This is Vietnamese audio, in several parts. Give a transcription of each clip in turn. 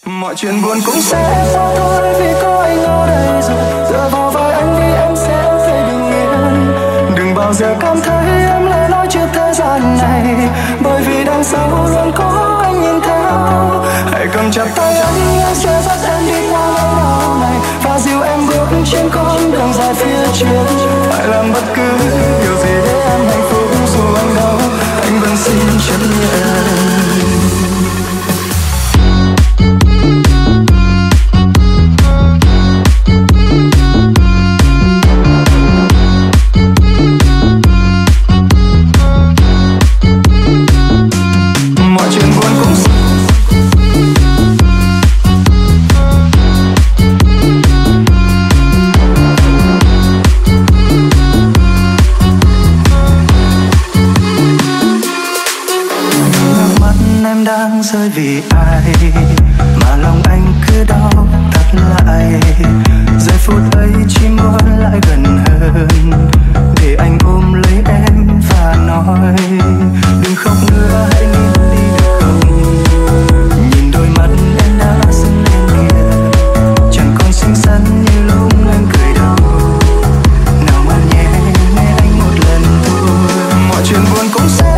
Mọi chuyện buồn cũng sẽ qua thôi vì có anh ở đây rồi. Dựa vào vai anh đi em sẽ thấy bình yên. Đừng bao giờ cảm thấy em lẻ loi trước thế gian này, bởi vì đằng sau luôn có anh nhìn theo. Hãy cầm chặt tay anh sẽ dắt em đi qua nỗi đau này và dìu em bước trên con đường dài phía trước. Hãy làm bất cứ điều gì để em hạnh phúc, dù anh đau anh vẫn xin chấp nhận. Rơi vì ai mà lòng anh cứ đau thắt lại. Giây phút ấy chỉ muốn lại gần hơn để anh ôm lấy em và nói đừng khóc nữa, hãy nín đi được không. Nhìn đôi mắt em đã sưng lên kia, chẳng còn xinh xắn như lúc anh cười đầu. Nào mà nhẹ nghe anh một lần thôi. Mọi chuyện buồn cũng sẽ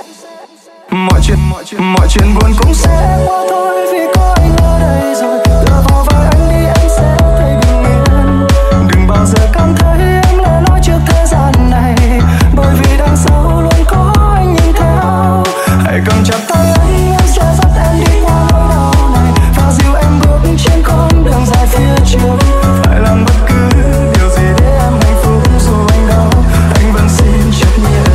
mọi chuyện buồn cũng sẽ qua thôi vì có anh ở đây rồi. Tựa vào vai anh đi em sẽ thấy bình yên. Đừng bao giờ cảm thấy em lẻ loi trước thế gian này, bởi vì đằng sau luôn có anh nhìn theo. Hãy cầm chặt tay anh sẽ dắt em đi qua nỗi đau này và dìu em bước trên con đường dài phía trước. Phải làm bất cứ điều gì để em hạnh phúc, dù anh đau anh vẫn xin chấp nhận.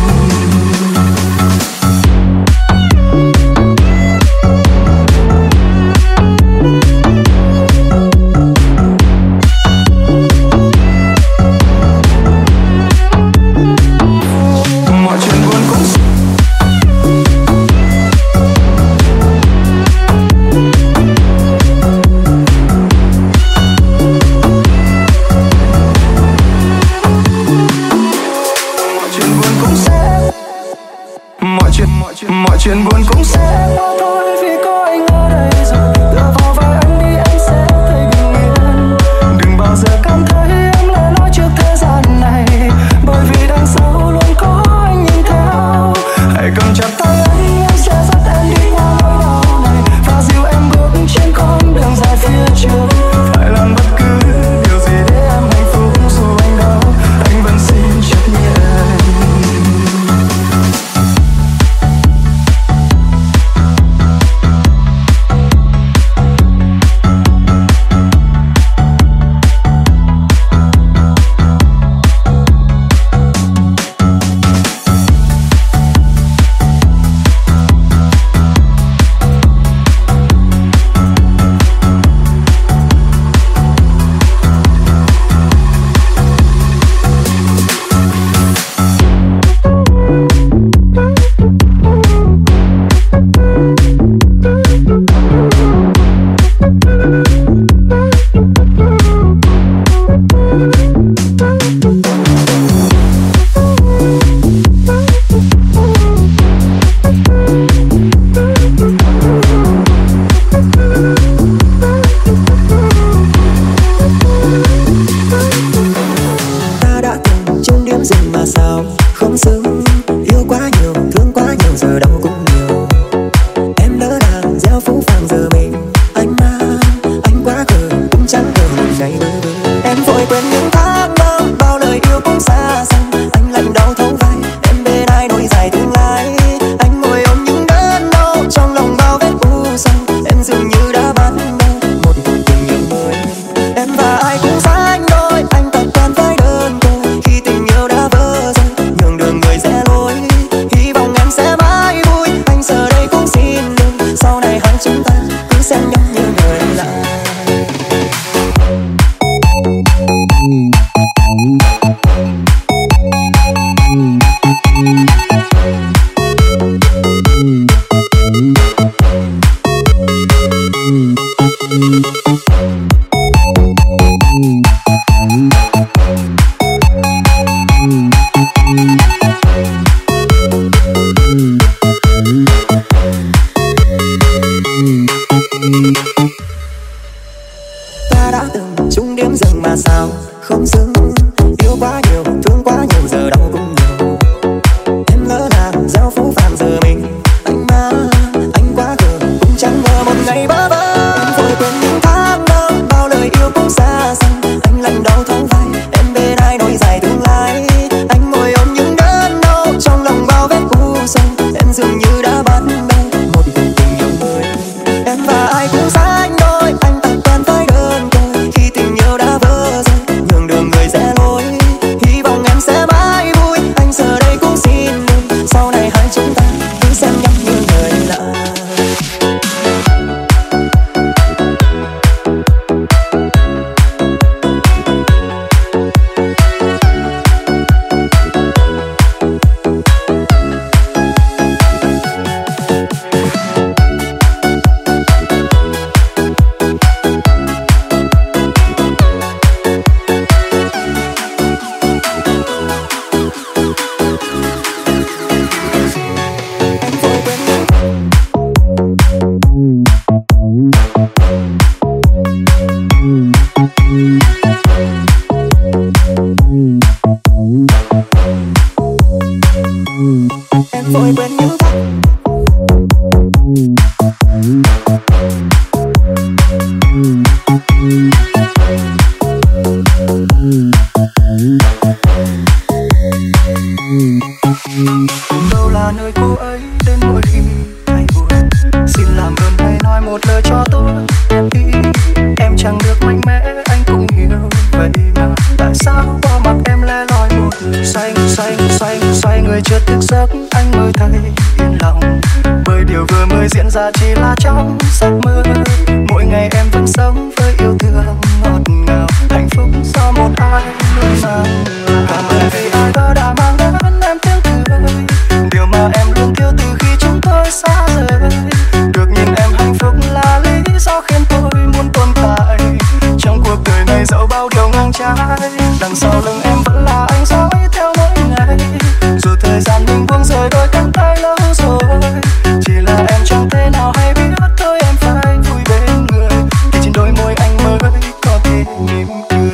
Mọi chuyện buồn cũng sẽ qua thôi vì có anh ở đây rồi. Tựa vào vai anh đi em sẽ thấy bình yên. Đừng bao giờ cảm thấy em lẻ loi trước thế gian này, bởi vì đằng sau luôn có anh nhìn theo. Hãy cầm chặt tay anh sẽ dắt em đi qua nỗi đau này và dìu em bước trên con đường dài phía trước. Phải làm bất cứ điều gì để em hạnh phúc, dù anh đau anh vẫn xin chấp nhận. Thank you. ta sao không xứng. Yêu quá nhiều, thương quá nhiều, giờ đau cũng nhiều. Em lỡ làng gieo phũ phàng giờ mình. Anh mà anh quá khờ, cũng chẳng ngờ một ngày bỡ vỡ. Em vội quên những tháng năm, bao lời yêu cũng xa xăm. Anh lạnh đau thấu vai, em bên ai nối dài tương lai. Anh ngồi ôm những đớn đau, trong lòng bao vết u sâu. Em dường như đã bắt đầu một cuộc tình yêu mới. Em và ai cũng sánh đôi, anh tập quen phải đơn côi. Khi tình yêu đã vỡ rồi, nhường đường người rẽ lối. Hy vọng em sẽ mãi vui, anh giờ đây cũng xin lỗi. Sau này hai chúng ta cứ xem nhau như người lạ. Em vội quên những tháng. Đâu là nơi cô ấy đến mỗi khi hay buồn. Xin làm ơn hãy nói một lời cho tôi đi. Em chẳng được mạnh mẽ, anh cũng hiểu vậy mà. Tại sao bỏ mặc em lẻ loi một xoay người chưa thức giấc, anh mới thấy yên lòng. Bởi điều vừa mới diễn ra chỉ là trong giấc mơ. Mỗi ngày em vẫn sống với yêu thương ngọt ngào, hạnh phúc do một ai luôn mang. Cảm ơn vì ai đó đã mang đến em tiếng cười, điều mà em luôn thiếu từ khi chúng tôi xa rời. Được nhìn em hạnh phúc là lý do khiến tôi muốn tồn tại trong cuộc đời này, dẫu bao điều ngang trái. Đằng sau lưng em vẫn là anh dõi theo mỗi ngày, dù thời gian mình buông rời đôi cánh tay lâu rồi. Chỉ là em chẳng thể nào hay biết thôi em phải vui bên người, thì trên đôi môi anh mới có thể mỉm cười.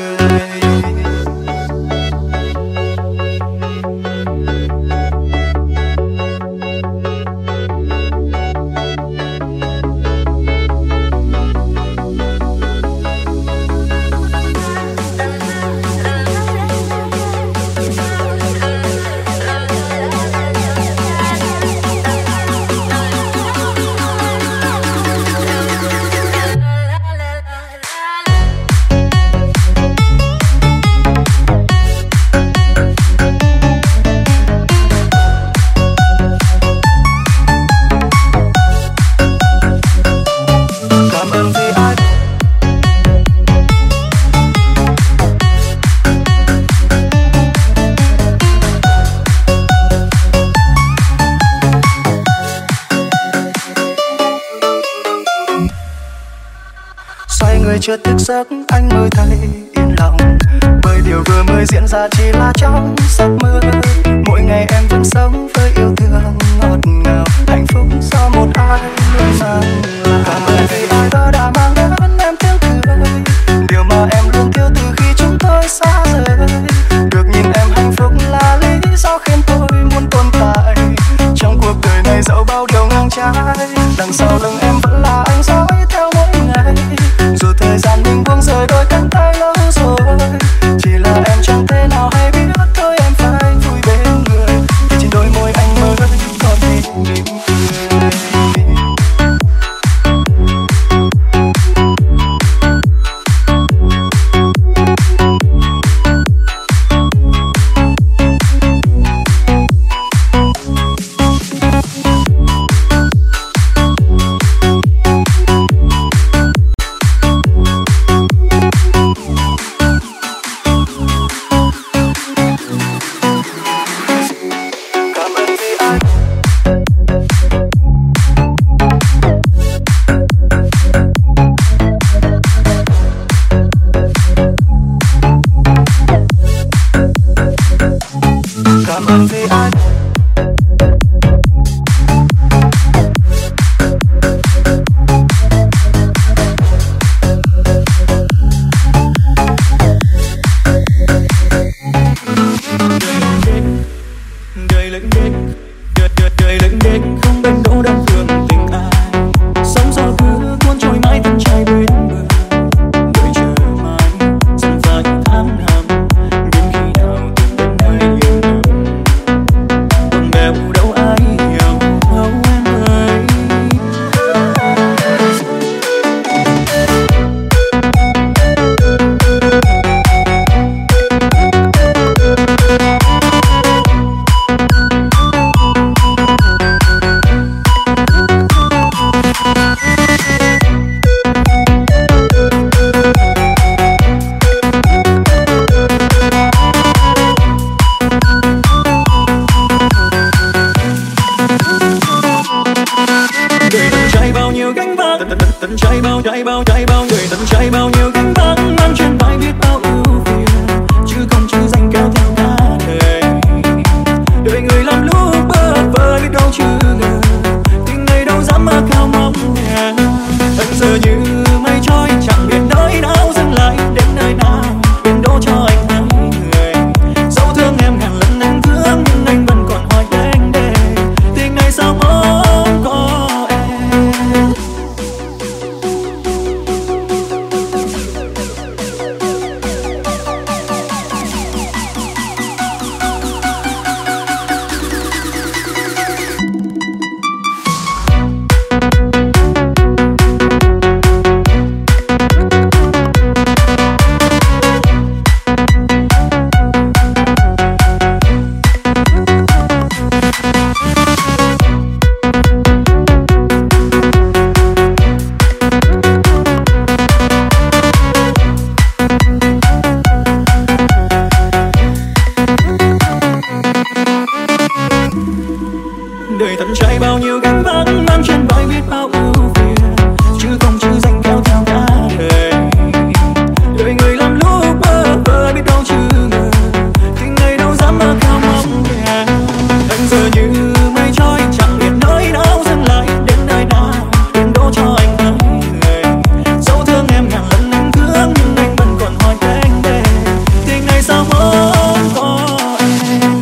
Người chưa thức giấc, anh mới thấy yên lòng. Bởi điều vừa mới diễn ra chỉ là trong giấc mơ. Mỗi ngày em vẫn sống với yêu thương ngọt ngào, hạnh phúc do một ai luôn mang. Cảm ơn vì ai đó đã mang đến em tiếng cười, điều mà em luôn thiếu từ khi chúng tôi xa rời. Được nhìn em hạnh phúc là lý do khiến tôi muốn tồn tại trong cuộc đời này, dẫu bao điều ngang trái. Đằng sau lưng em vẫn là anh dõi theo mỗi ngày, dù thời gian mình buông rời đôi cánh tay lâu rồi. Chỉ là em chẳng thể nào hay biết thôi em phải vui bên người, thì trên đôi môi anh mới có thể mỉm cười. cháy bao người tận cháy bao nhiêu cánh vắng mang trên vai biết bao ưu phiền chứ không chữ danh kéo theo cả đời đời người làm lúc bơ vơ biết đâu chứ ngờ tình này đâu dám mơ cao mong ngàn thân giờ như mây trôi chẳng biết nơi nào dừng lại đến nơi nào biển đổ cho anh hai người dẫu thương em ngàn lần anh thương nhưng anh vẫn còn hoài anh để tình này sao không có em. Đời tận cháy bao nhiêu gánh vác mang trên vai biết bao ưu phiền chứ không chữ danh kéo theo cả đời đời người làm lúc bơ vơ biết đâu chứ ngờ tình này đâu dám mơ cao mong ngàn anh giờ như mây trôi chẳng biết nơi nào dừng lại đến nơi nào biển đổ cho anh hai người dẫu thương em ngàn lần anh thương nhưng anh vẫn còn hoài anh để tình này sao không có em.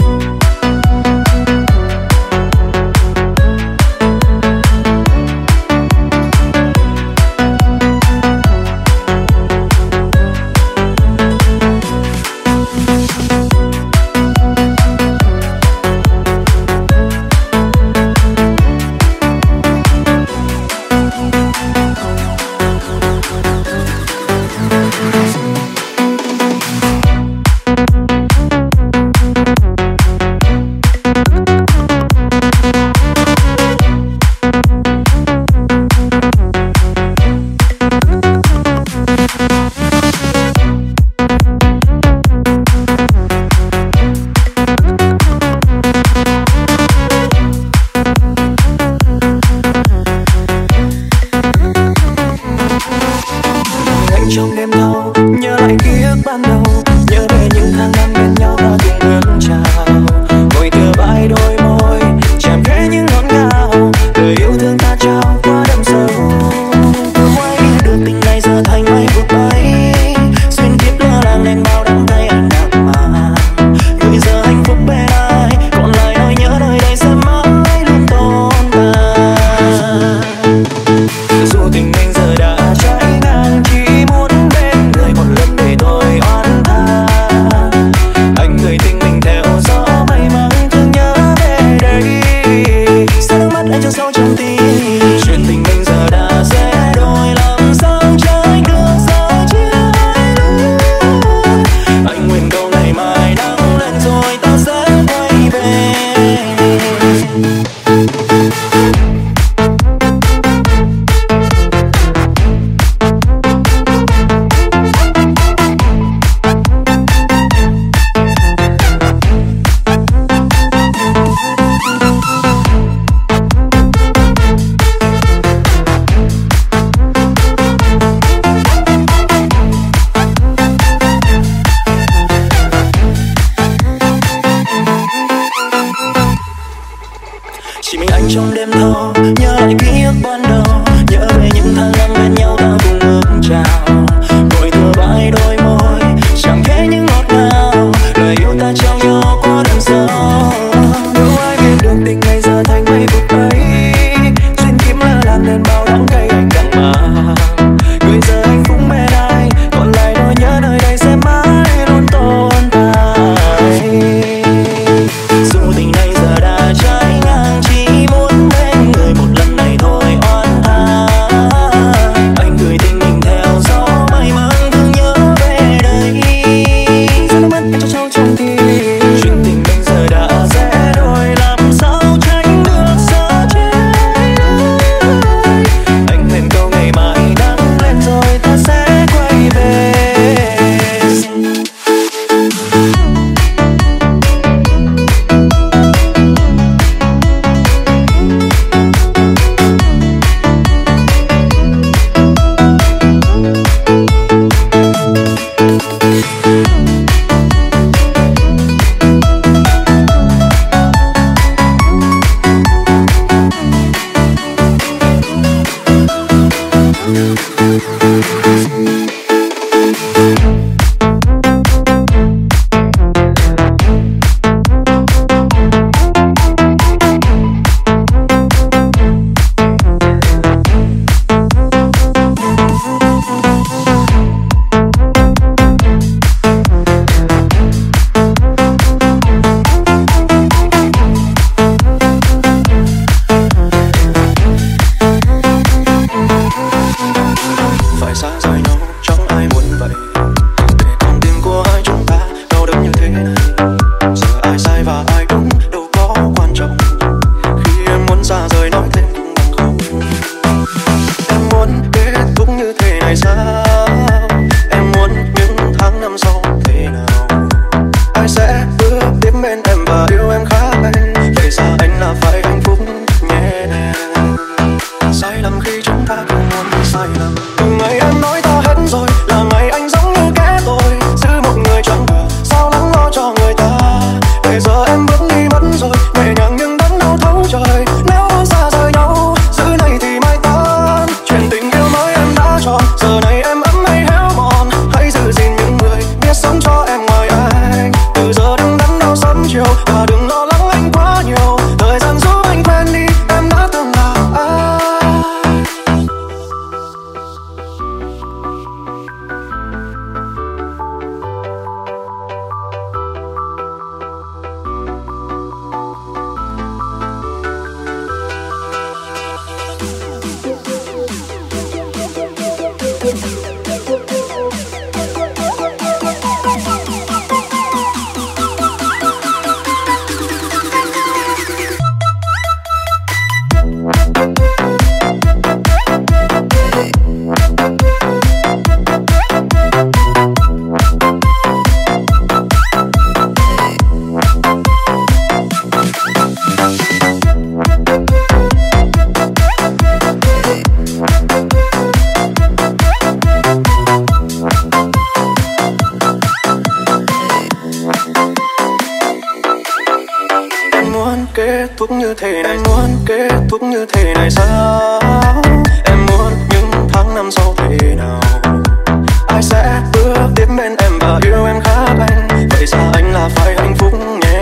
Trong đêm thâu nhớ lại ký ức ban đầu nhớ về những tháng năm bên nhau ta từng bước chào ngồi tựa vai đôi môi chạm khẽ những ngọt ngào lời yêu thương ta trao qua đậm sâu vừa quay được tình này giờ thành mây vụt bay xuyên kiếp lơ làng đèn bao đắng tay anh đậm mà gửi giờ hạnh phúc bên ai còn lại nỗi nhớ nơi đây sẽ mãi luôn tồn tại dù tình anh giờ đã cháy ngang chỉ muốn bên thúc như thế này, em muốn kết thúc như thế này sao? Em muốn những tháng năm sau thế nào? Ai sẽ bước tiếp bên em và yêu em khác anh? Vậy ra anh là phải hạnh phúc nhé.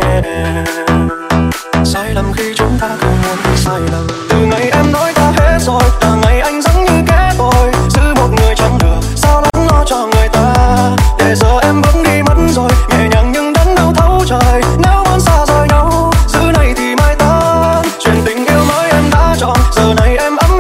Sai lầm khi chúng ta không muốn sai lầm. Từ ngày em nói ta hết rồi, là ngày anh giống như kẻ tội. Giữ một người chẳng được, sao lắng lo cho người ta? Để giờ em vẫn đi mất rồi, nhẹ nhàng nhưng đớn đau thấu trời. Nếu muốn xa rời nhau, giữ này thì mai tan. Chuyện tình yêu mới em đã chọn, giờ này em ấm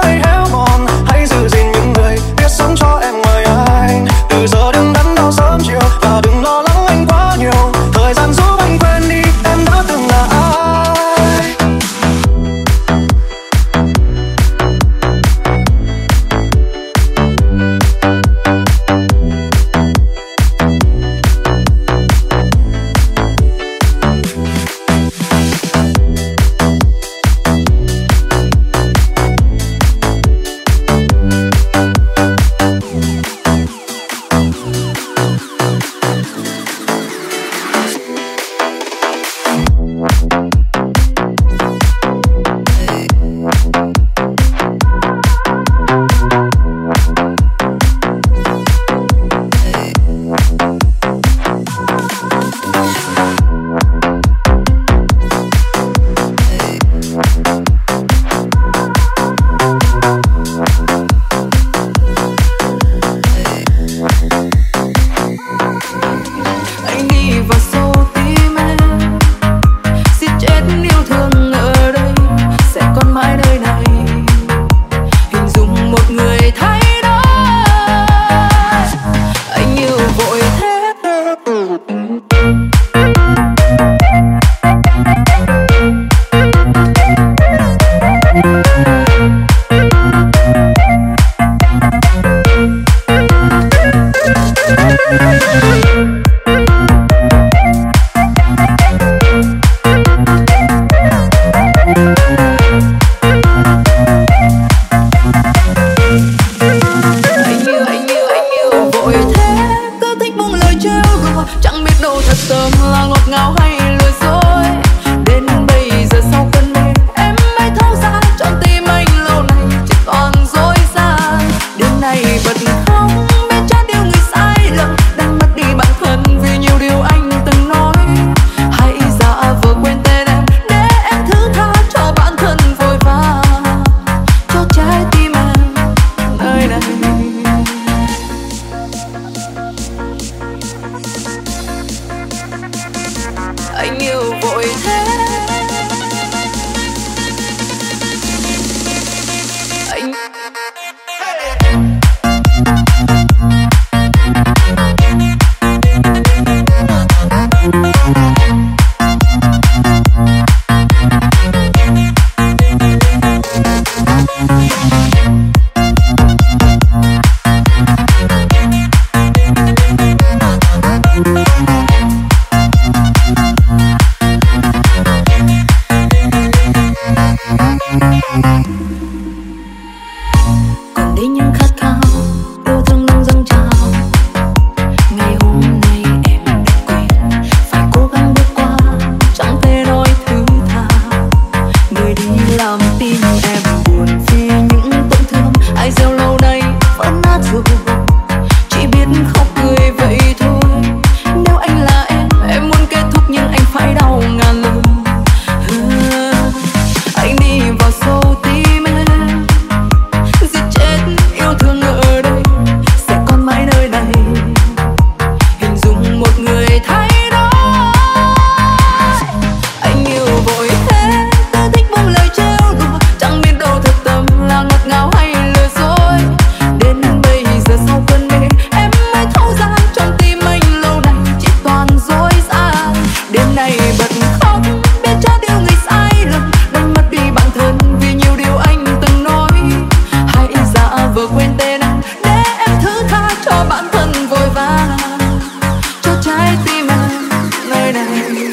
rồi, chỉ biết khóc cười vậy thôi. Nếu anh là em muốn kết thúc nhưng anh phải đau ngàn lần. Anh đi vào sâu tim em, giết chết yêu thương ở đây, sẽ còn mãi nơi này. Hình dung một người thay đổi, anh yêu vội thế, cứ thích buông lời trêu đùa, chẳng biết đâu thật tâm là ngọt ngào hay lừa dối. Đến bây giờ sau cơn mê, em mới thấu ra trong tim anh lâu nay chỉ toàn dối gian. Đêm nay bật khóc, biết cho điều người sai lầm, đánh mất đi bản thân vì nhiều điều anh từng nói. Hãy giả vờ quên tên anh để em thứ tha cho bản thân vội vàng, cho trái tim em nơi này.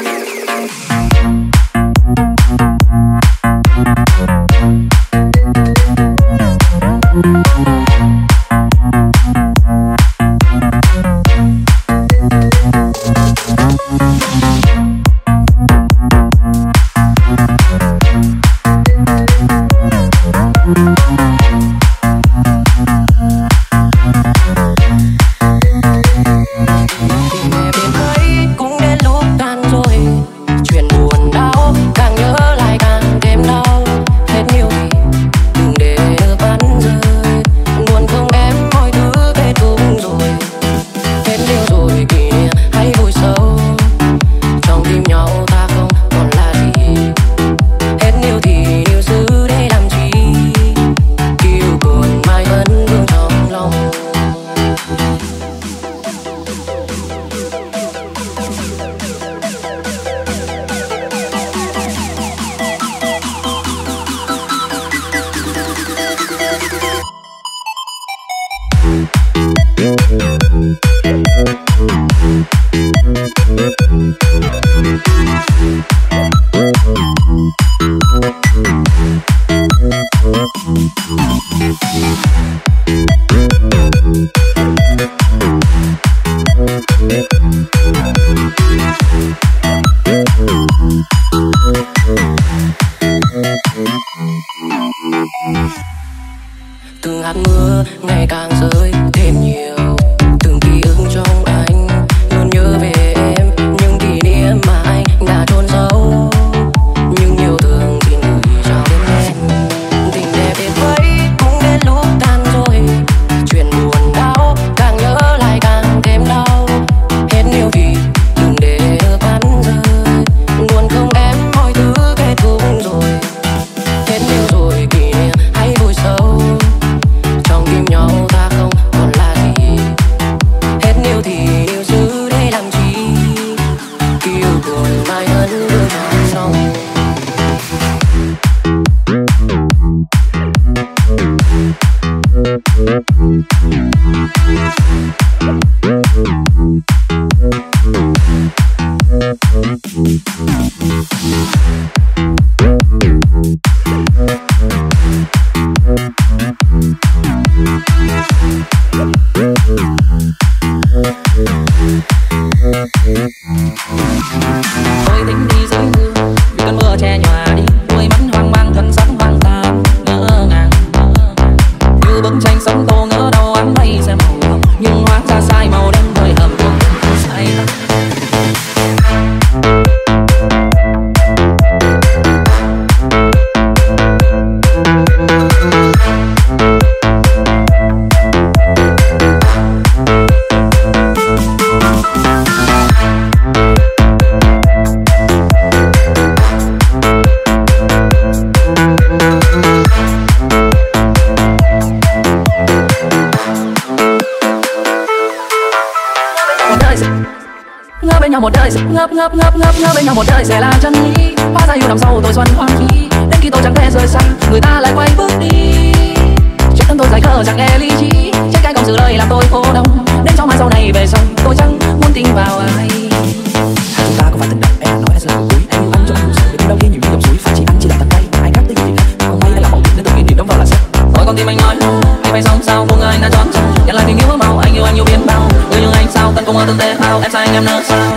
Từng hạt mưa ngày càng rơi thêm nhiều, từng ký ức trong anh luôn nhớ về em, những kỷ niệm mà anh đã chôn giấu, những yêu thương xin gửi cho đến em. Tình đẹp đến vậy cũng đến lúc tan rồi, chuyện buồn đau càng nhớ lại càng thêm đau. Hết yêu thì đừng để nước mắt rơi, buồn không em mọi thứ kết thúc rồi. Hết yêu rồi kỷ niệm hãy vùi sâu, trong tim nhau ta không còn là gì. Hết yêu thì yêu giữ để làm chi, khi yêu buồn mai hơn đưa vào xong. Tôi tính đi dưới mưa vì cơn mưa che nhòa đi, đôi mắt hoang mang thân xác hoang tàn ngỡ ngàng, như bức tranh sống tô ngỡ đâu áng mây xem màu hồng, nhưng hóa ra sai màu đen hơi hầm của say lắm. Ngỡ bên nhau một đời, ngỡ bên nhau một đời sẽ là chân lý. Hóa ra yêu đằng sau tôi xuân hoang phí, đến khi tôi chẳng thể rời xa, người ta lại quay bước đi. Chuyện thân tôi dài khờ chẳng nghe lý trí, trách cái công sự đời làm tôi khổ đau. Đến trong mai sau này về sau tôi chẳng muốn tin vào ai. Chúng ta có phải tình đậm, em nói sẽ là cuối. Em yêu anh cho anh đủ sợ, vì đâu khi nhiều như dòng suối, phải chỉ anh chỉ là tận tay. Ai khác tới gì không may hay là mộng, đến từng kỷ niệm đóng vào là sách. Thôi con tim anh nói, anh phải sống sao của người đã trốn tránh. Nhận lại tình yêu màu, anh yêu biết bao. Người như anh sao, tận cùng ở từng tế bào, em sai em nỡ sao.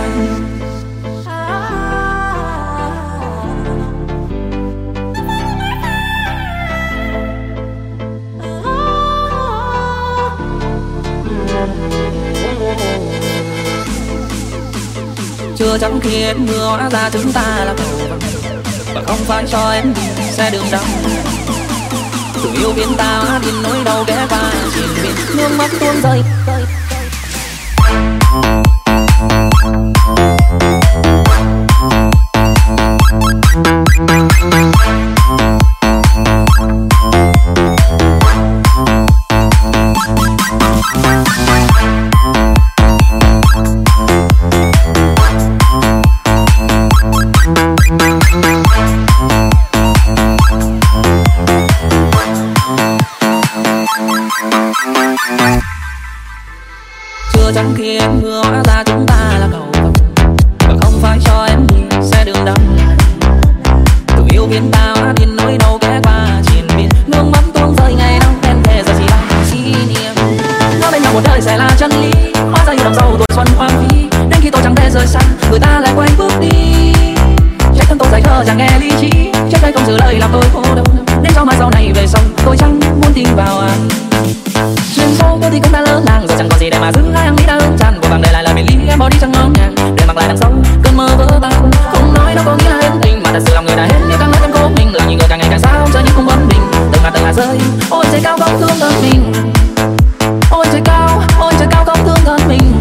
Chưa chẳng khi em mưa hóa ra chúng ta là cầu vồng, và không phải cho em đi xe đường đắng. Từ yêu biến ta hóa tin nỗi đau ghé qua triền miên, nước mắt tuôn rơi. Chưa chẳng khi em mưa hóa ra chúng ta là cầu vồng, và không phải cho em đi xe đường đắng. Từ yêu biến ta hóa tin nỗi đau ghé qua triền miên, nước mắt tuôn rơi ngày nắng đen thề giờ chỉ là kỷ niệm. Ngỡ bên nhau một đời sẽ là chân lý, hóa ra yêu đằng sau tuổi xuân hoang phí. Đến khi tôi chẳng thể rời xa, người ta lại quay bước đi. Trách thân tôi dại khờ chẳng nghe lý trí, trước đây không giữ lời làm tôi cô đơn. Đến cho mai sau này về sau tôi chẳng muốn tin vào ai. Duyên số tôi thì cũng đã lỡ làng rồi, chẳng còn gì để mà giữ hai hàng lý đã ơn tràn. Vội vàng để lại lời biệt ly em bỏ đi chẳng ngỡ ngàng, để mặc lại đằng sau cơn mơ vỡ tan. Không nói đâu có nghĩa là hết tình, mà thật sự lòng người đã hết. Như càng nói em cố mình, làm những người càng ngày càng sao chơi như không vấn mình. Từng hạt rơi, ôi trời cao không thương thân mình. Ôi trời cao không thương thân mình.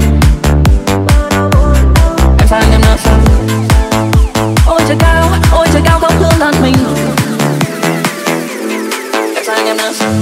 Em xa em nỡ sao. Ôi trời cao không thương thân mình. Em xa em nỡ sao.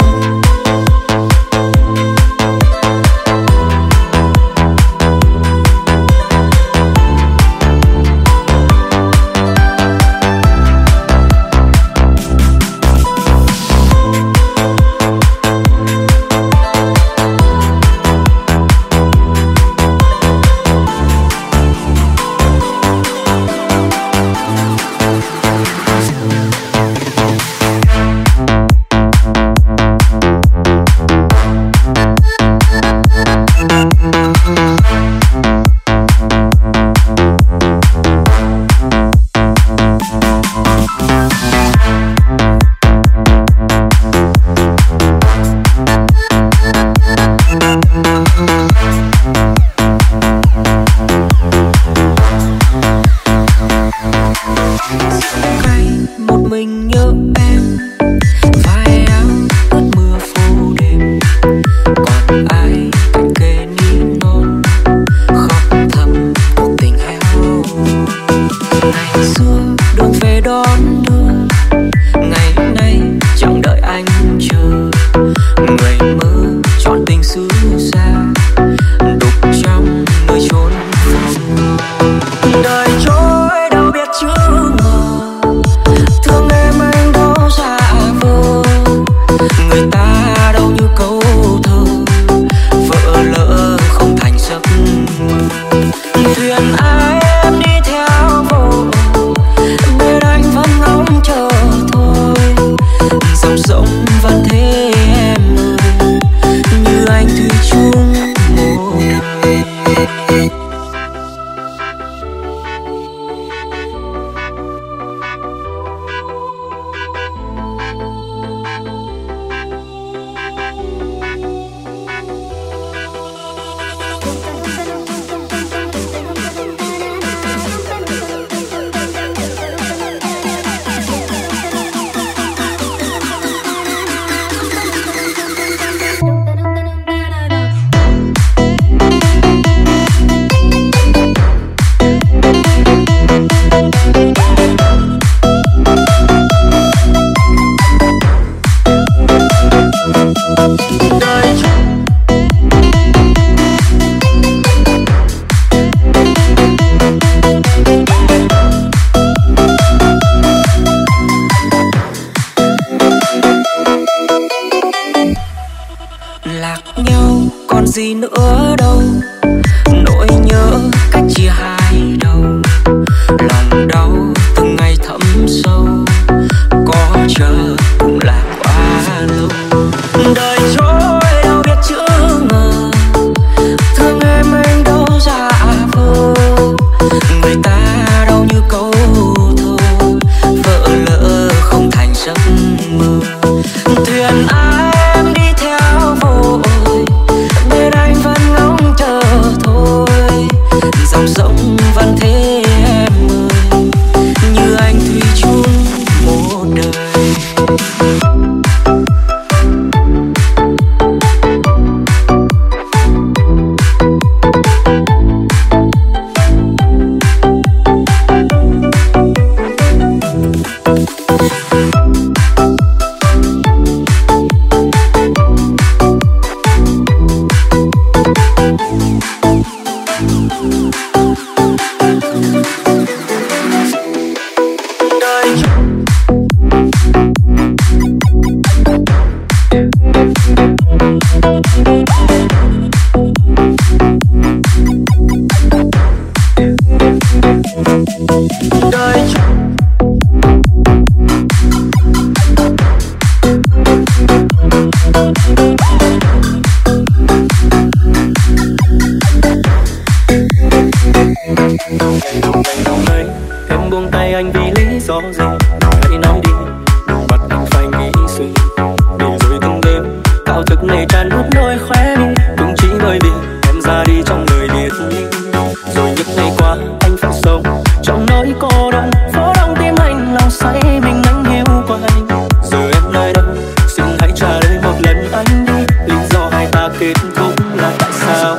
gì nữa đâu, nỗi nhớ cách chia hai đầu, lòng đau từng ngày thấm sâu, có chờ cũng là quá lâu. Đời trôi đâu biết chữ ngờ, thương em anh đâu giả vờ, người ta đâu như câu thơ, vỡ lỡ không thành giấc mơ. Thuyền em đi theo vội, bên anh vẫn ngóng chờ thôi, dòng sông vẫn thế kết thúc là tại sao.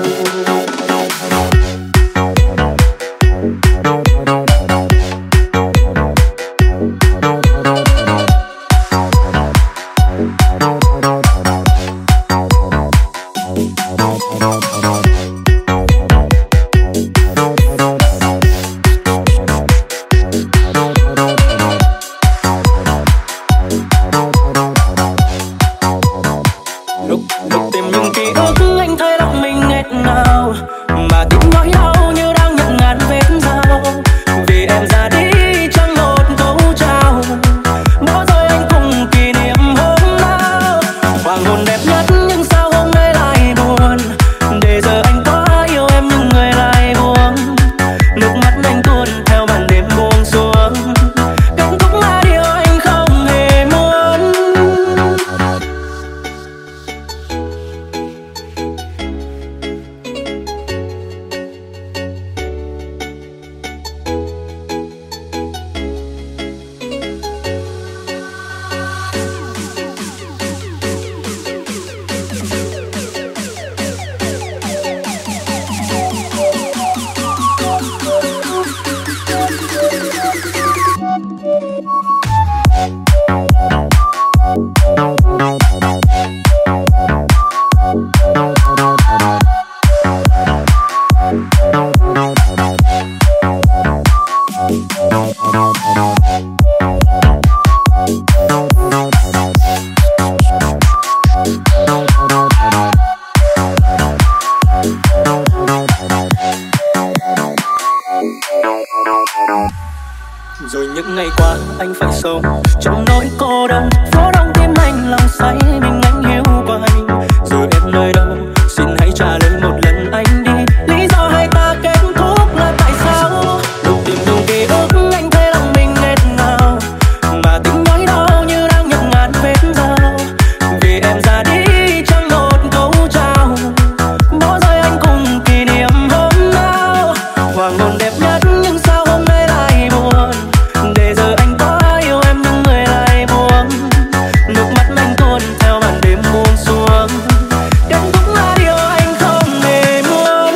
Rồi những ngày qua anh phải sống trong nỗi cô đơn, phố đông tim anh lòng say mình anh hiu quạnh. Rồi em nơi đâu xin hãy trả lời một lần anh đi, lý do hai ta kết thúc là tại sao. Lúc tìm đủ ký ức anh thấy lòng mình nghẹt ngào, mà tình nỗi đau như đang nhận ngàn vết dao. Vì em ra đi chẳng một câu chào, bỏ rơi anh cùng kỷ niệm hôm nào. Hoàng hôn đẹp nhất nhưng sao hôm nay lại buồn, để giờ anh có yêu em nhưng người lại buông. Nước mắt anh tuôn theo màn đêm buông xuống, kết thúc là điều anh không hề muốn.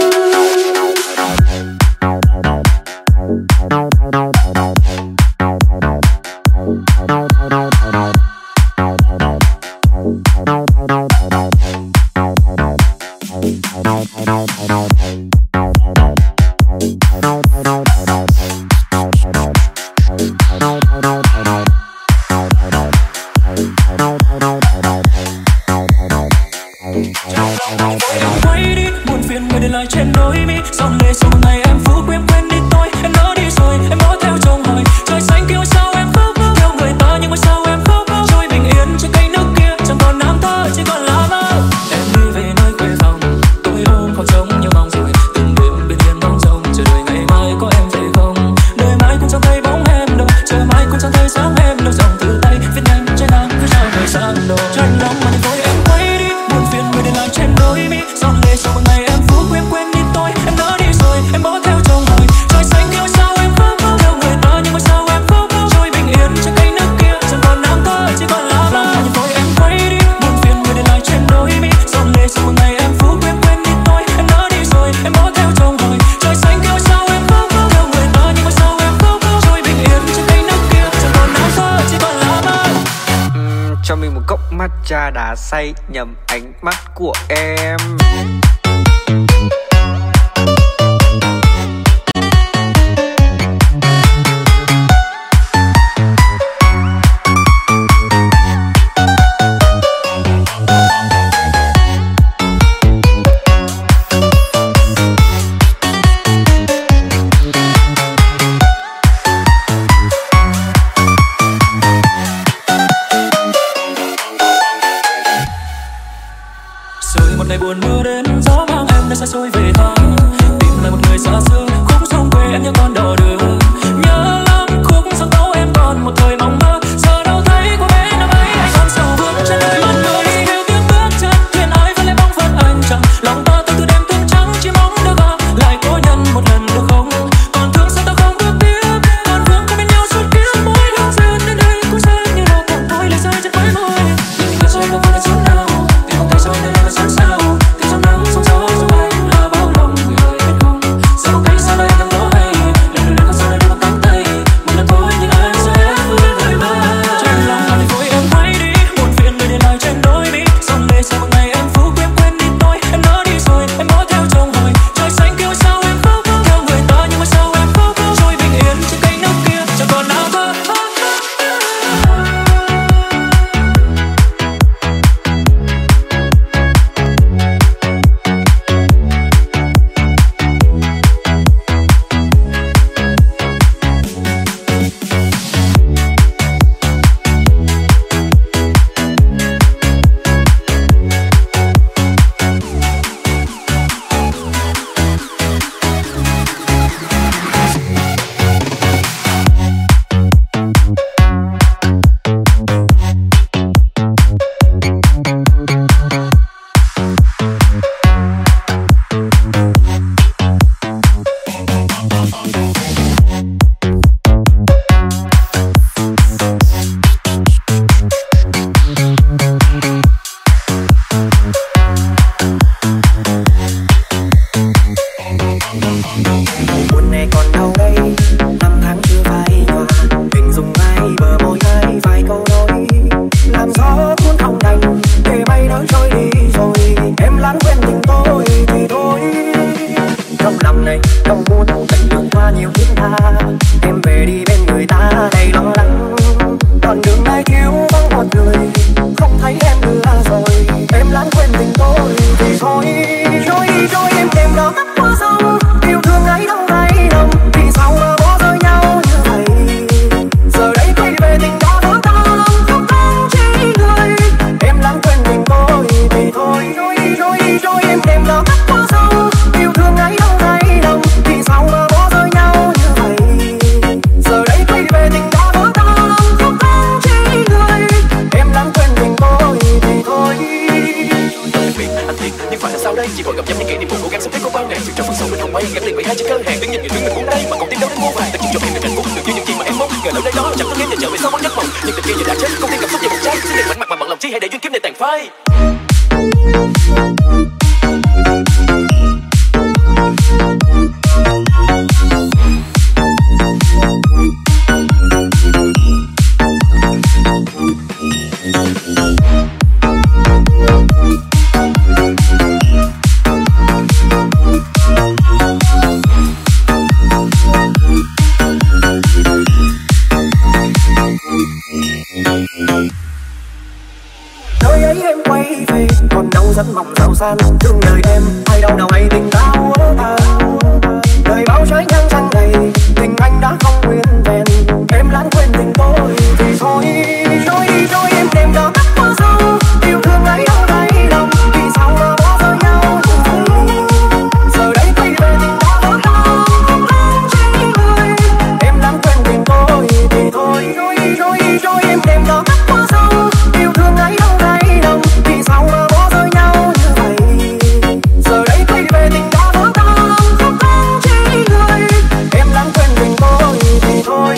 Quay đi buồn phiền người để lại trên đôi mi, giọt lệ sau một ngày em phút quên quên đi tôi. Em nỡ đi rồi em bỏ theo chồng hỏi, trời xanh kêu sao em khóc theo người ta nhưng mà sao em khóc. Trôi bình yên trên cây nước kia chẳng còn năm thơ chỉ còn lá mơ. Em đi về nơi quê phòng, tôi ôm khoảng trống nhiều mong rồi từng đêm bình yên bóng rồng. Chờ đợi ngày mai có em về không, đời mai cũng chẳng thấy bóng em đâu, chờ mai cũng chẳng thấy sáng em đâu. Dòng từ tay viết nhanh trên lang cứ trao thời gian đồ tranh lòng mà tôi em quay đi buồn phiền người để lại trên đôi mi, giọt lệ sau một ngày em phút quên quên đi tôi. Em nỡ đi rồi em bỏ theo chồng hỏi, trời xanh kêu sao em khóc theo người ta nhưng mà sao em khóc. Trôi bình yên trên cây nước kia chẳng còn năm thơ chỉ còn lá mơ. Nhưng tôi em quay đi buồn phiền người để lại trên đôi mi, giọt lệ sau một ngày em phút quên quên đi tôi. Em nỡ đi rồi em bỏ theo chồng hỏi, trời xanh kêu sao em khóc theo người ta nhưng mà sao em khóc. Trôi bình yên trên cây nước kia chẳng còn năm thơ chỉ còn lá mơ. Cho mình một cốc matcha đá say nhầm ánh mắt của em. Rồi một ngày buồn mưa đến, gió mang em đã xa xôi về tháng. Tìm lại một người xa xưa, khúc sông quê em như con đò đưa. Nhớ lắm khúc sông tấu em còn một thời mong mơ, giờ đâu thấy cô bé năm ấy ai còn sầu vương trên đời màn mưa. Đi theo tiếng bước chân thuyền ai vẫn lấy bóng phận anh chẳng, lòng ta từ đêm thương trắng chỉ mong được gặp lại cố nhân một lần được không. Còn thương sao ta không bước tiếp, còn vương có bên nhau suốt kiếp. Mỗi đường dần đến đây cũng rơi như đâu cùng tôi lại rơi trên mái môi. Tình yêu rơi đâu phải là chút nào, tìm một tay rơi nơi là sẵn sao. Tình trong lãng quên tình tôi thì thôi. Trong lòng này không muốn tình đường qua nhiều thiên tha, em về đi bên người ta đầy lo lắng. Đoạn đường này thiếu vắng một người, không thấy em nữa rồi. Em lãng quên tình tôi thì thôi. Trôi đi trôi em đêm đó tắt qua sông, yêu thương ấy đâu đây đâu, vì sao mà bỏ rơi nhau như vậy. Giờ đây quay về tình đó đỡ đau lòng không có chi người. Em lãng quên tình tôi thì thôi. Trôi đi trôi em đêm đó tắt qua sông, yêu thương ấy đâu đây đâu, vì sao mà bỏ rơi nhau như vậy. Giờ đây quay về tình đó đỡ đau lòng không có chi người. Em lãng quên tình tôi thì thôi. Anh thiệt, nhưng phải là sao đây? Chỉ còn gặp nhau những kỷ niệm buồn cố gắng sống hết có bao ngày. Sự trong phần sâu bên hồng mây gắn liền với hai chiếc cơn hàng. Đứng nhìn người thương mình muốn đây mà còn tim đau đến vô vàn. Tất nhiên cho em được hạnh phúc được như những gì mà em mong. Ngờ lâu đây đó chẳng có nghĩa để trở về sau một giấc mộng. Nhưng tình kia giờ đã chết, không thể cảm xúc về một trái. Xin đừng mảnh mặt mà bằng lòng chi hãy để duyên kiếp này tàn phai. Nơi ấy em quay về còn đâu rất mong giàu sang. Thương đời em hay đâu nào hay tình đau ở ta. Đời bao trái ngang sang ngày tình anh đã không nguyên vẹn. Em lãng quên tình tôi thì thôi. Trôi em đêm đó tắt qua sông, yêu thương ấy đâu đây đâu, vì sao mà bỏ rơi nhau như vậy. Giờ đây quay về tình đó đỡ đau không có chi người. Em lãng quên tình tôi thì thôi. Trôi em đêm đó tắt qua sông, yêu thương ấy đâu đây đâu, vì sao mà bỏ rơi nhau như vậy. Giờ đây quay về tình đó đỡ đau không có chi người. Em lãng quên tình tôi thì thôi.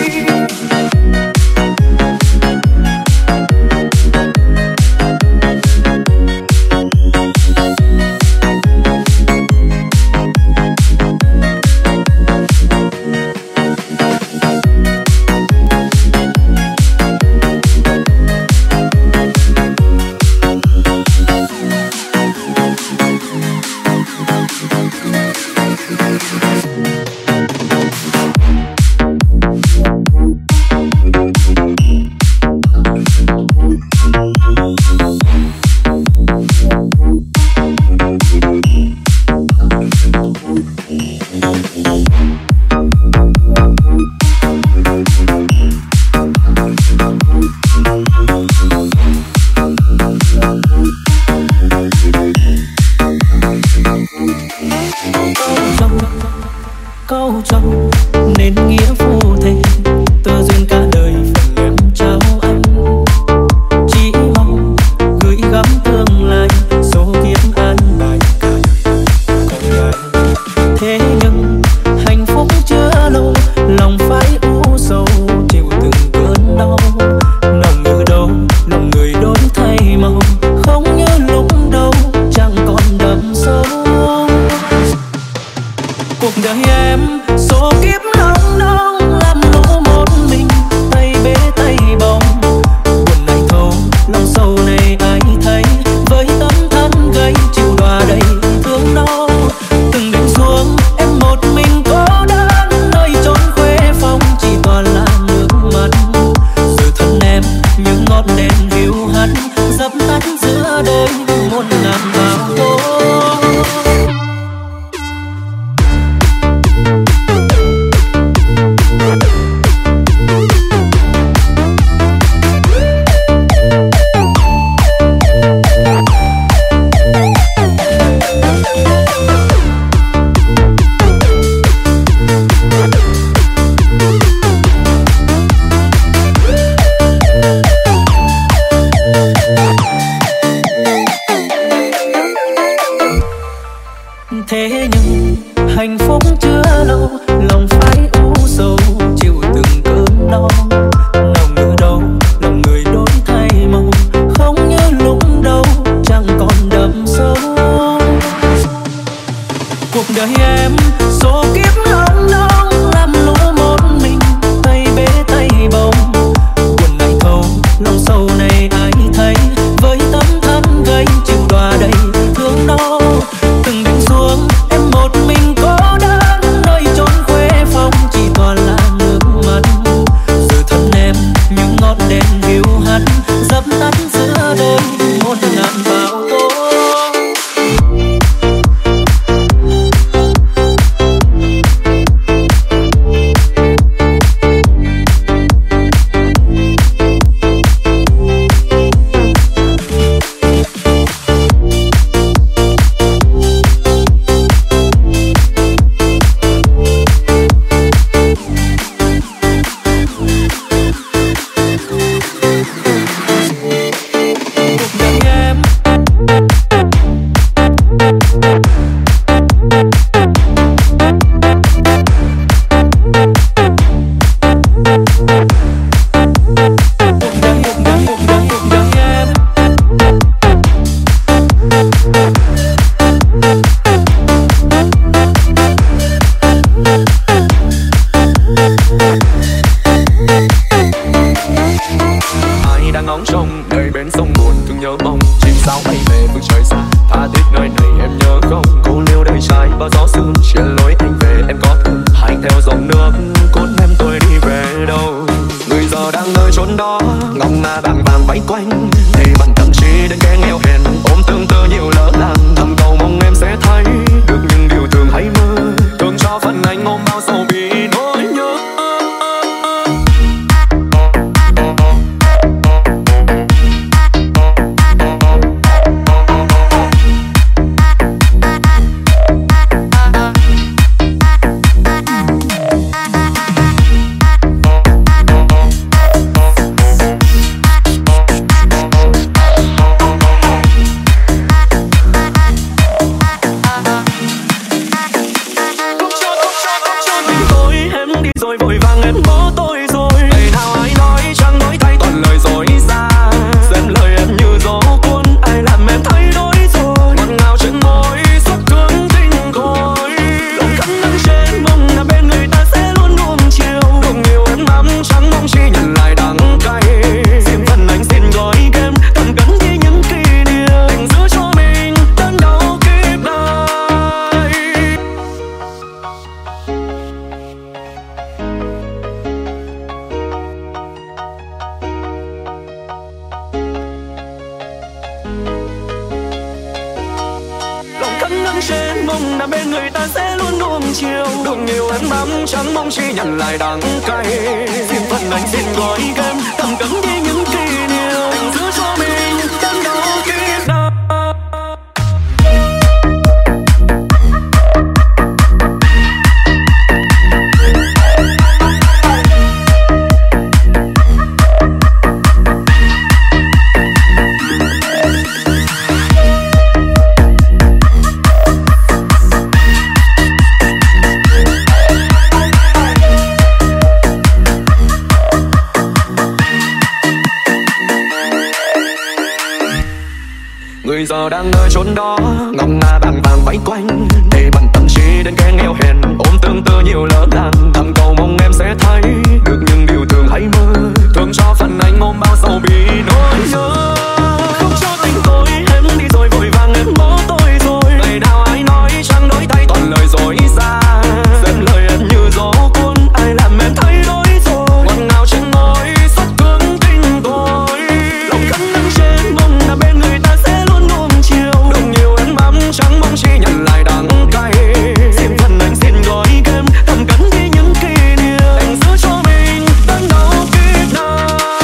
Câu trong nên nghĩa phù thể, tơ duyên cả đời phần em trao anh. Chỉ mong gửi gắm tương lai, số kiếp an bài cả đời anh. Thế nhưng hạnh phúc chưa lâu, lòng phải u sầu chịu từng cơn đau. Lòng người đâu, lòng người đổi thay màu, không như lúc đầu chẳng còn đậm sâu. Cuộc đời em số kiếp nắng nóng làm lũ một mình, tay bế tay bồng. Buồn này thâu lòng sâu này ai thấy, với tấm thân gây chịu đọa đầy thương đau. Từng đêm xuống em một mình cô đơn, nơi chốn khuê phòng chỉ toàn là nước mắt. Giờ thân em như ngọn đèn hiu hắt, dập tắt giữa đêm muôn ngàn vào tối. Thế nhưng hạnh phúc chưa lâu, lòng phải u sầu chịu từng cơn đau. Lòng người đâu, lòng người đổi thay màu, không như lúc đầu chẳng còn đậm sâu. Cuộc đời em số kiếp nắng nóng làm lũ một mình, tay bế tay bồng. Buồn này thâu lòng sâu này ai thấy, với tấm thân gây chịu đọa đầy thương mong nằm bên người ta sẽ luôn nuông chiều. Đường nhiều em mắm chẳng mong chỉ nhận lại đắng cay. Xin phận anh xin gói ghém tầm cấn đi những kỷ niệm. Anh giữ cho mình đắn đo kiếp nào. Người giờ đang nơi chốn đó, ngọc ngà vàng vàng vẫy quanh, để bận tâm trí đến kẻ nghèo hèn, ôm tương tư nhiều lỡ làng. Thầm cầu mong em sẽ thấy được những điều thường hay mơ, thương cho phần anh ôm bao sầu bi nỗi nhớ. Không cho tình tôi em đi rồi vội vàng em bỏ tôi rồi. Ngày nào ai nói chẳng đổi thay toàn lời dối xa. Xem lời em như gió cuốn, ai làm em thay đổi rồi. Ngọt ngào trên môi xót cứng tình tôi. Lòng khấn nắng trên mong là bên người ta sẽ luôn nuông chiều. Đừng nhiều em mắm chẳng mong chỉ nhận lại đắng cay. Xin phần anh xin gói ghém thầm cấn đi những kỷ niệm. Anh giữ cho mình đắn đo kiếp này.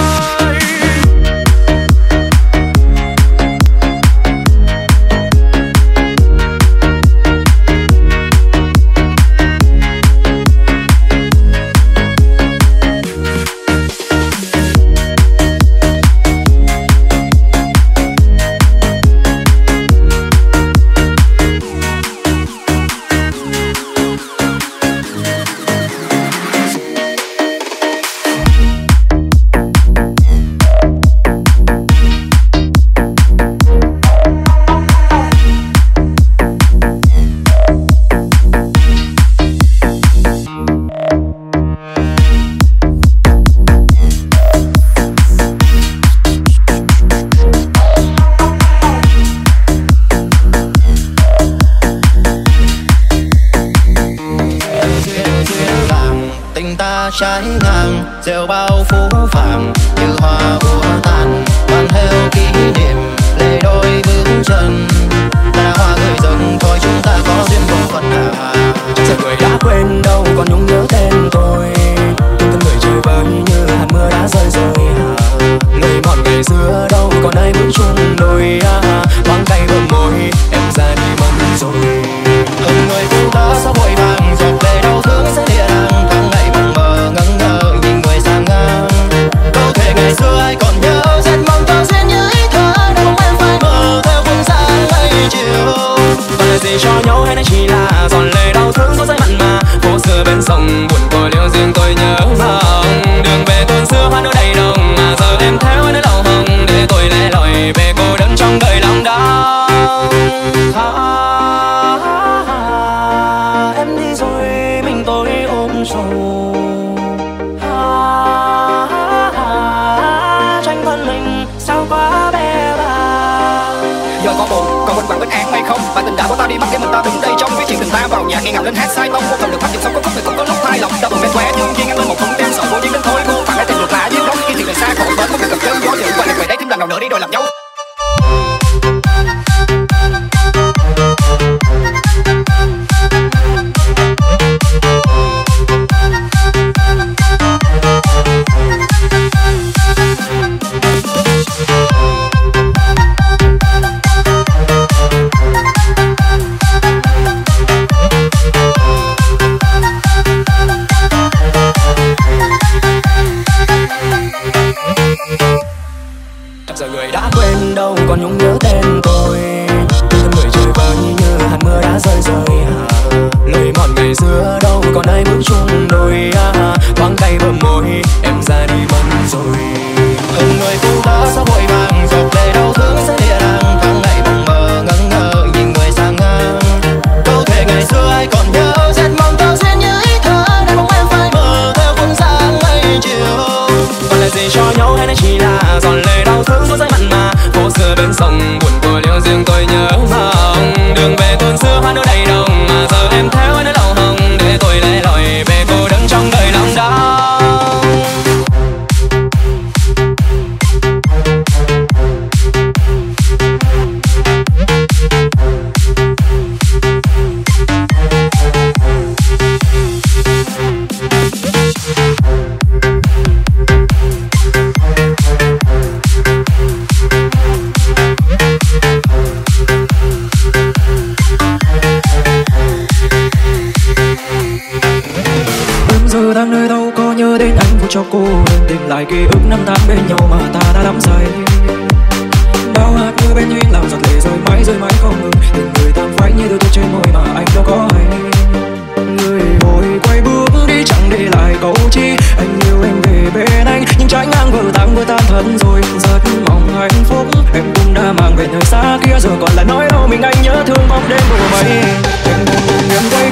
trái ngang rêu bao phú phàng như hoa úa tàn mang theo kỷ niệm lệ đôi bước chân ta hoa người dần thôi chúng ta có duyên vô phận à. Giờ người đã quên đâu còn nhung nhớ tên tôi từng thân người chơi vơi như hạt mưa đã rơi rơi người mòn ngày xưa đâu còn ai bước chung đôi vắng tay bờ môi em ra đi mất rồi từng người phụ ta sao vội vàng dọc về đau thương sẽ địa đàng tháng ngày mộng mơ ngẩn ngơ nhìn người sang ngang có thể ngày xưa ai còn nhớ rất mong tao duyên như ý thơ đâu em phải mơ theo phương sáng mây chiều và là gì cho nhau hay nay chỉ là giòn lệ đau thương gió rơi mặn mà phố xưa bên sông buồn cô liêu riêng tôi nhớ vòng đường về thôn xưa hoa nở đầy đồng mà giờ em theo nơi đầu hồng để tôi lẻ loi về cô đơn trong đời lòng đau em đi rồi mình tôi ôm sầu tranh thân mình sao quá bé bàng giờ có buồn còn mình bằng bình an hay không và tình cảm của ta đi mất để mình ta đừng đây trong viết chuyện tình ta vào nhà nghe ngào lên hát sai tông vô cần được bắt dừng xong có khúc này cũng có lúc thay lòng ta buồn bên khóe nhưng duyên em lên một không đen sợ vô duyên đến thôi cô bạn hãy tìm được lạ nhưng đó khi thì xa khổ bến không được gặp chân gió dự và lại về đây thêm lần nào nữa đi rồi làm dấu. Giờ người đã quên đâu còn nhung nhớ tên tôi thân người chơi vơi như hạt mưa đã rơi rơi lời mòn ngày xưa đâu còn ai bước chung đôi thoáng tay bờ môi em ra đi mất rồi từng người phụ ta sao vội vàng dọc lệ đau thương sẽ địa đàng tháng ngày mộng mơ ngẩn ngơ nhìn người sang ngang có thể ngày xưa ai còn nhớ rất mong tao duyên như ý thơ để mong em phải mơ theo phương sáng mây chiều còn là gì cho nhau hay nay chỉ là giòn lệ đau thương gió rơi mặn mà phố xưa bên sông buồn cô liêu riêng tôi nhớ vòng đường về thôn xưa hoa nở đầy đồng mà giờ em theo nơi đầu hồng để tôi lẻ loi về cô cho cô tìm lại ký ức năm tháng bên nhau mà ta đã đắm say. Bao hạt như bên duyên làm giọt lệ rơi mãi không ngừng. Từng người tàn phai như đôi trên môi mà anh đâu có hay. Người vội quay bước đi chẳng để lại câu chi. Anh yêu em về bên anh nhưng trái ngang vừa tan thân rồi. Rất mong hạnh phúc em cũng đã mang về nơi xa kia rồi còn là nói đâu mình anh nhớ thương bóng đêm mùa vây. Em buồn em quay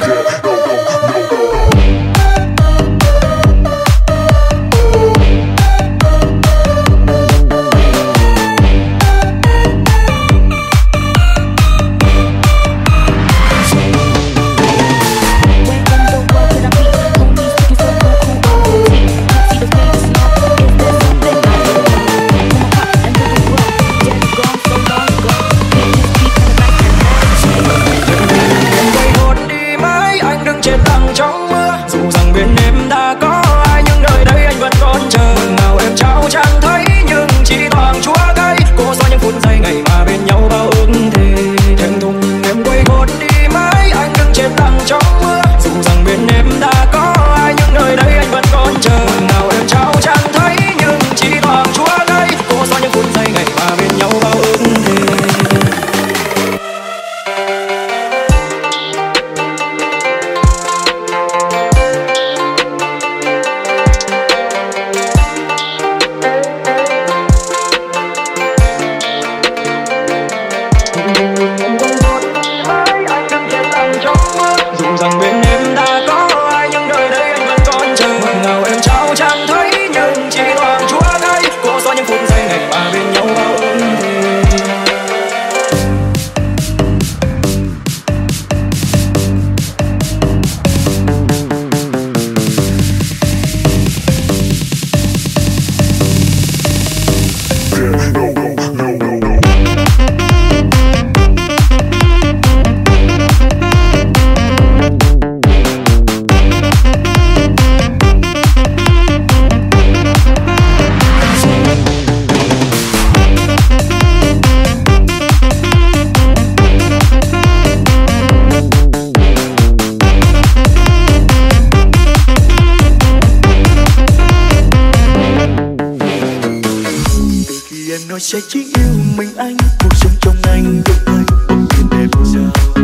sẽ chỉ yêu mình anh, cuộc sống trong anh được anh ôm em em sao.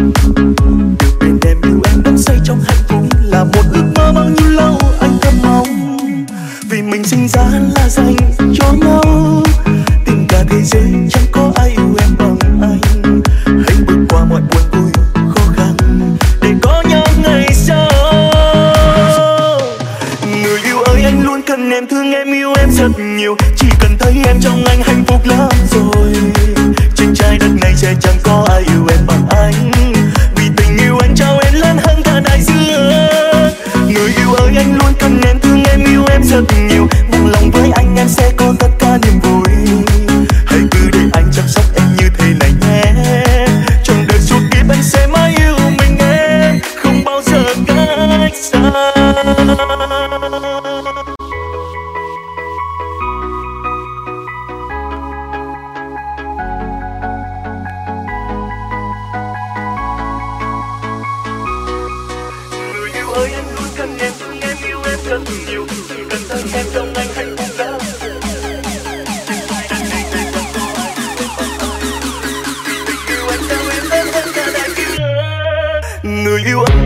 Được bên em yêu em đắm say trong hạnh phúc là một ước mơ bao nhiêu lâu anh thầm mong. Vì mình sinh ra là dành cho nhau, tình cả thế giới chẳng có ai yêu em bằng anh. Hãy bước qua mọi buồn vui khó khăn để có nhau ngày sau. Người yêu ơi anh luôn cần em, thương em, yêu em rất nhiều. Chỉ cần thấy em trong anh hạnh phúc lắm rồi. Trên trái đất này sẽ chẳng có ai yêu em bằng anh. Vì tình yêu anh trao em lớn hơn cả đại dương. Người yêu ơi anh luôn cần em, thương em, yêu em rất nhiều. Bằng lòng với anh em sẽ có tất cả niềm vui. Hãy cứ để anh chăm sóc em như thế này nhé. Trong đời suốt kiếp anh sẽ mãi yêu mình em, không bao giờ cách xa. Rất nhiều, chỉ cần thấy em trong anh hạnh phúc lắm. Trên trái đất này sẽ chẳng có ai yêu em bằng anh. Vì tình yêu anh trao em lớn hơn cả đại dương. Người yêu anh.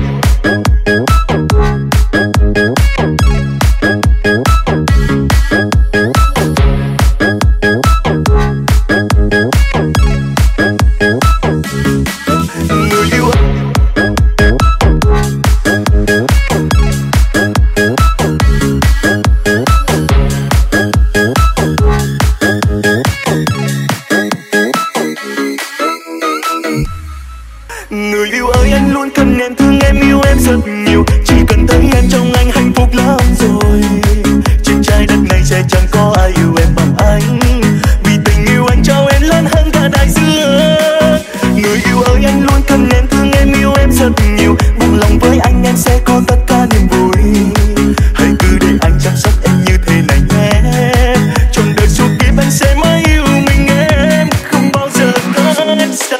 Người yêu ơi anh luôn cần em, thương em, yêu em rất nhiều. Chỉ cần thấy em trong anh hạnh phúc lắm rồi. Trên trái đất này sẽ chẳng có ai yêu em bằng anh. Vì tình yêu anh trao em lớn hơn cả đại dương. Người yêu ơi anh luôn cần em, thương em, yêu em rất nhiều. Bằng lòng với anh em sẽ có tất cả niềm vui. Hãy cứ để anh chăm sóc em như thế này nhé. Trong đời suốt kiếp anh sẽ mãi yêu mình em, không bao giờ cách xa.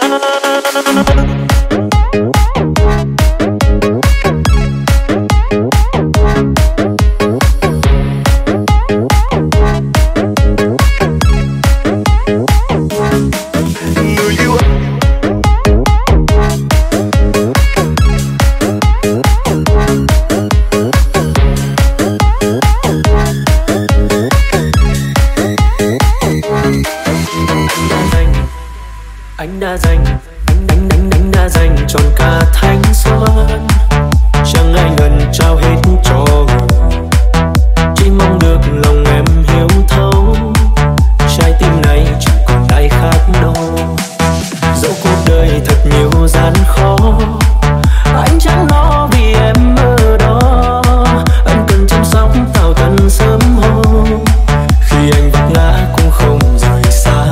gian khó. Anh chẳng lo vì em ở đó, anh cần chăm sóc tạo tận sớm hôm. Khi anh vấp ngã cũng không rời xa.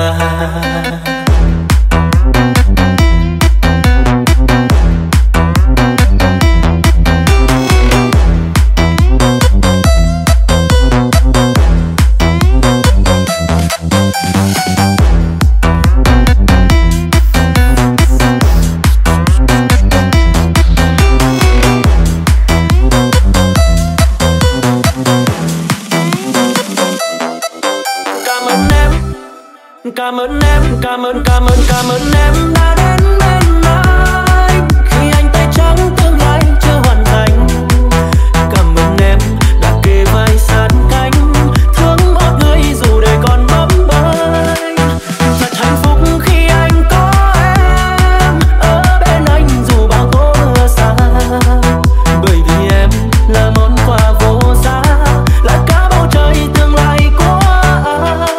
Cảm ơn em, cảm ơn em đã đến bên anh khi anh tay trắng tương lai chưa hoàn thành. Cảm ơn em là kề vai sát cánh, thương một người dù đời còn bấp bênh. Thật hạnh phúc khi anh có em ở bên anh dù bao tố mưa xa, bởi vì em là món quà vô giá, là cả bầu trời tương lai của anh.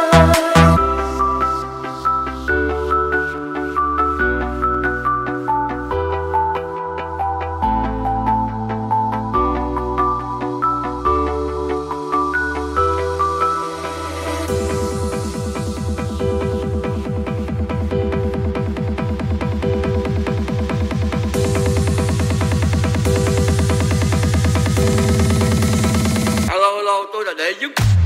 Alo, tôi là Đệ Dứt.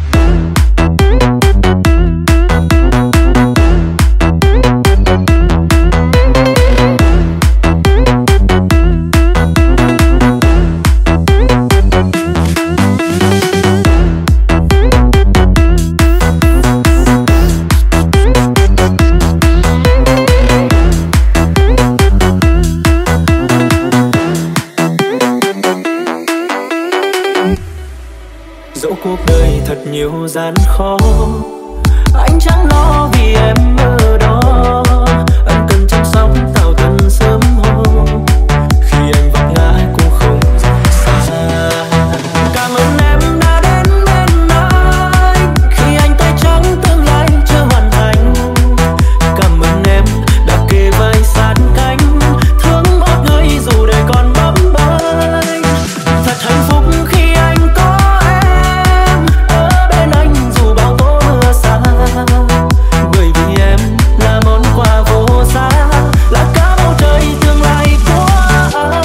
Dẫu cuộc đời thật nhiều gian khó, anh chẳng lo vì em ở đó, anh cần chăm sóc tạo tận sớm hôm. Khi anh vấp ngã cũng không rời xa. Cảm ơn em đã đến bên anh khi anh tay trắng tương lai chưa hoàn thành. Cảm ơn em đã kề vai sát cánh, thương một người dù đời còn bấp bênh. Thật hạnh phúc khi anh có em ở bên anh dù bao tố mưa xa, bởi vì em là món quà vô giá, là cả bầu trời tương lai của anh.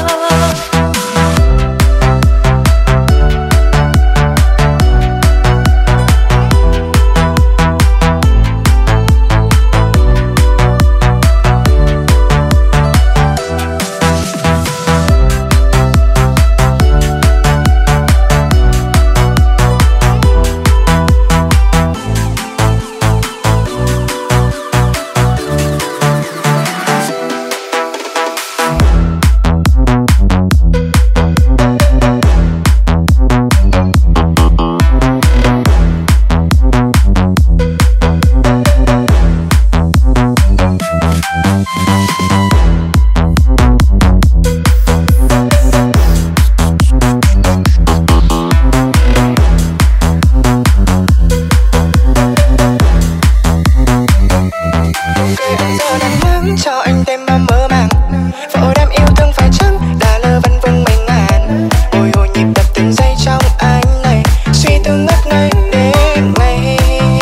Giờ đang nắng cho anh thêm bao mơ màng, vội đam yêu thương phải chăng đã lơ vân vương mình ngàn. Bồi hồi nhịp đập từng giây trong anh này, suy tư ngất ngây đêm ngày.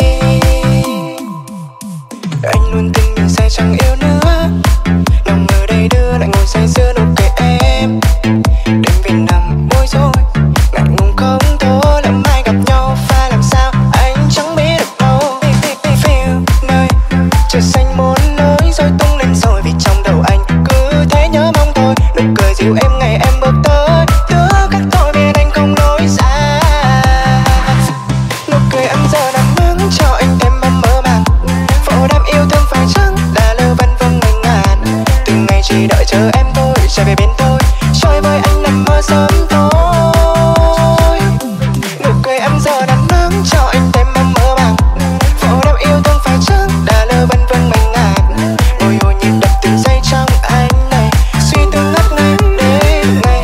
Anh luôn tin mình sẽ chẳng yêu nữa, nằm ở đây đưa lại ngồi say sưa nụ cười em. Đêm vì nằm bối rối, ngại ngùng không thố lỡ mai gặp nhau phải làm sao anh chẳng biết được đâu. Feel nơi trời xanh muốn lối rồi tung lên rồi, vì trong đầu anh cứ thế nhớ mong thôi. Nụ cười dịu em ngày em bước tới, thứ khác thôi biết anh không lối xa. Nụ cười em giờ đang nắng cho anh thêm bao mơ màng, vội đam yêu thương phải chăng đã lơ vân vương ngây ngàn. Từng ngày chỉ đợi chờ em thôi, trở về bên tôi, trôi với anh nằm mơ sớm thôi. Nụ cười em giờ đang nắng cho anh thêm bao mơ màng, vội đam yêu thương phải chăng đã lơ vân vương ngây ngàn. Bồi hồi nhịp đập từng giây trong anh này, suy tư ngất ngây đêm ngày.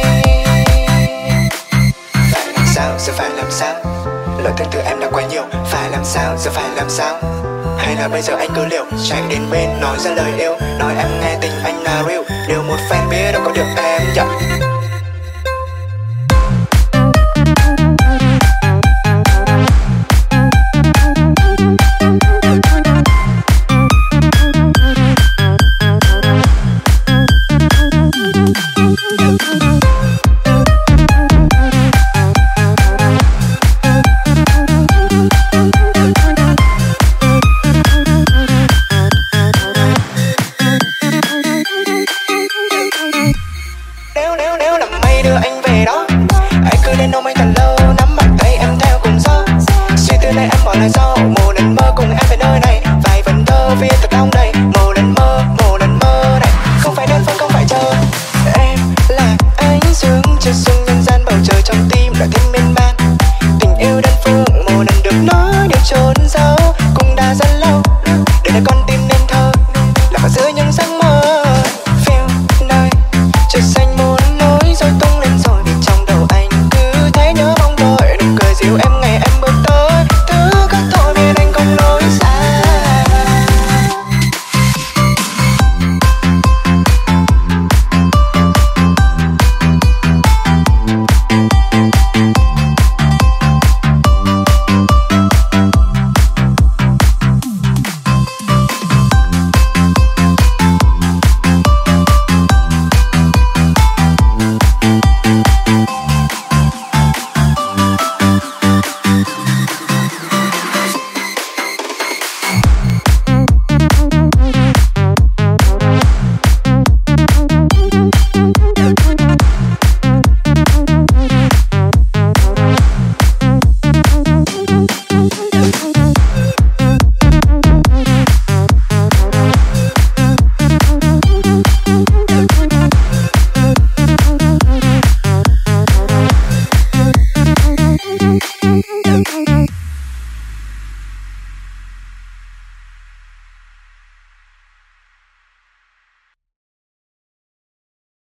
Phải làm sao, giờ phải làm sao, lời thương từ em đã quá nhiều. Phải làm sao, phải làm sao, hay là bây giờ anh cứ liều chạy đến bên nói ra lời yêu, nói em nghe tình anh là real.